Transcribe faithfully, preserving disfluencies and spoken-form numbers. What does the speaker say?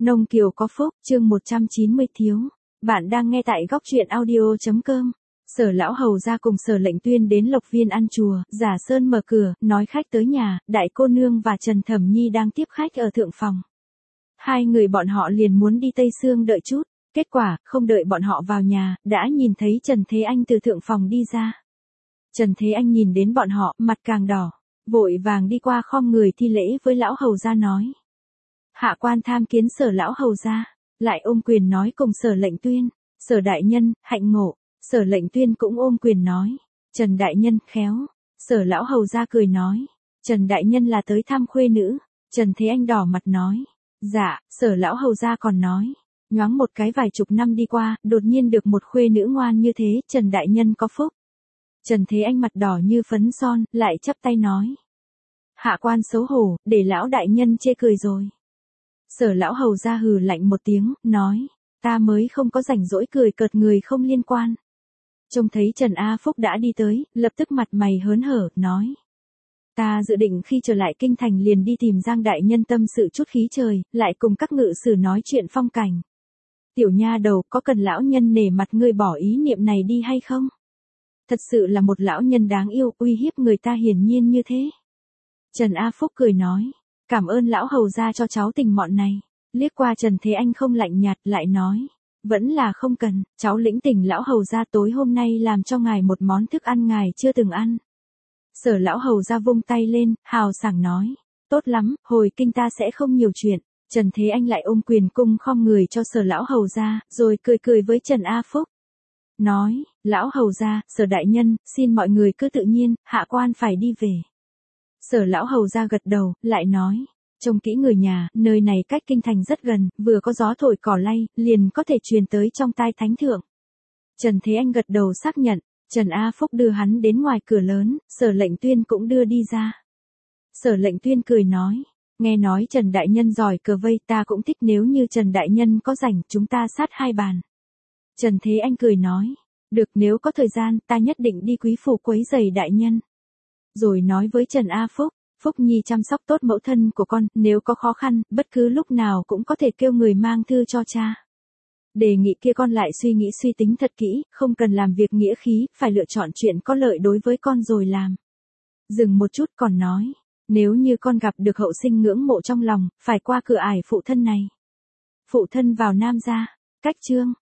Nông Kiều có phúc, chương một trăm chín mươi thiếu. Bạn đang nghe tại góc truyện audio chấm com. Sở lão hầu ra cùng Sở Lệnh Tuyên đến Lộc Viên ăn chùa, Giả Sơn mở cửa, nói khách tới nhà, đại cô nương và Trần Thẩm Nhi đang tiếp khách ở thượng phòng. Hai người bọn họ liền muốn đi Tây Sương đợi chút, kết quả, không đợi bọn họ vào nhà, đã nhìn thấy Trần Thế Anh từ thượng phòng đi ra. Trần Thế Anh nhìn đến bọn họ, mặt càng đỏ, vội vàng đi qua khom người thi lễ với lão hầu ra nói. Hạ quan tham kiến Sở lão hầu ra, lại ôm quyền nói cùng Sở Lệnh Tuyên, Sở đại nhân, hạnh ngộ. Sở Lệnh Tuyên cũng ôm quyền nói, Trần đại nhân, khéo. Sở lão hầu ra cười nói, Trần đại nhân là tới thăm khuê nữ. Trần Thế Anh đỏ mặt nói, dạ. Sở lão hầu ra còn nói, nhoáng một cái vài chục năm đi qua, đột nhiên được một khuê nữ ngoan như thế, Trần đại nhân có phúc. Trần Thế Anh mặt đỏ như phấn son, lại chắp tay nói, hạ quan xấu hổ, để lão đại nhân chê cười rồi. Sở lão hầu ra hừ lạnh một tiếng, nói, ta mới không có rảnh rỗi cười cợt người không liên quan. Trông thấy Trần A Phúc đã đi tới, lập tức mặt mày hớn hở, nói. Ta dự định khi trở lại kinh thành liền đi tìm Giang đại nhân tâm sự chút khí trời, lại cùng các ngự sử nói chuyện phong cảnh. Tiểu nha đầu, có cần lão nhân nể mặt ngươi bỏ ý niệm này đi hay không? Thật sự là một lão nhân đáng yêu, uy hiếp người ta hiển nhiên như thế. Trần A Phúc cười nói, cảm ơn lão hầu ra cho cháu tình mọn này. Liếc qua Trần Thế Anh không lạnh nhạt, lại nói, vẫn là không cần, cháu lĩnh tình lão hầu ra tối hôm nay làm cho ngài một món thức ăn ngài chưa từng ăn. Sở lão hầu ra vung tay lên, hào sảng nói, tốt lắm, hồi kinh ta sẽ không nhiều chuyện. Trần Thế Anh lại ôm quyền cung khom người cho Sở lão hầu ra, rồi cười cười với Trần A Phúc. Nói, lão hầu ra, Sở đại nhân, xin mọi người cứ tự nhiên, hạ quan phải đi về. Sở lão hầu ra gật đầu, lại nói, trông kỹ người nhà, nơi này cách kinh thành rất gần, vừa có gió thổi cỏ lay, liền có thể truyền tới trong tai thánh thượng. Trần Thế Anh gật đầu xác nhận, Trần A Phúc đưa hắn đến ngoài cửa lớn, Sở Lệnh Tuyên cũng đưa đi ra. Sở Lệnh Tuyên cười nói, nghe nói Trần đại nhân giỏi cờ vây, ta cũng thích, nếu như Trần đại nhân có rảnh, chúng ta sát hai bàn. Trần Thế Anh cười nói, được, nếu có thời gian, ta nhất định đi quý phủ quấy giày đại nhân. Rồi nói với Trần A Phúc, Phúc Nhi chăm sóc tốt mẫu thân của con, nếu có khó khăn, bất cứ lúc nào cũng có thể kêu người mang thư cho cha. Đề nghị kia con lại suy nghĩ suy tính thật kỹ, không cần làm việc nghĩa khí, phải lựa chọn chuyện có lợi đối với con rồi làm. Dừng một chút còn nói, nếu như con gặp được hậu sinh ngưỡng mộ trong lòng, phải qua cửa ải phụ thân này. Phụ thân vào Nam gia, cách chương.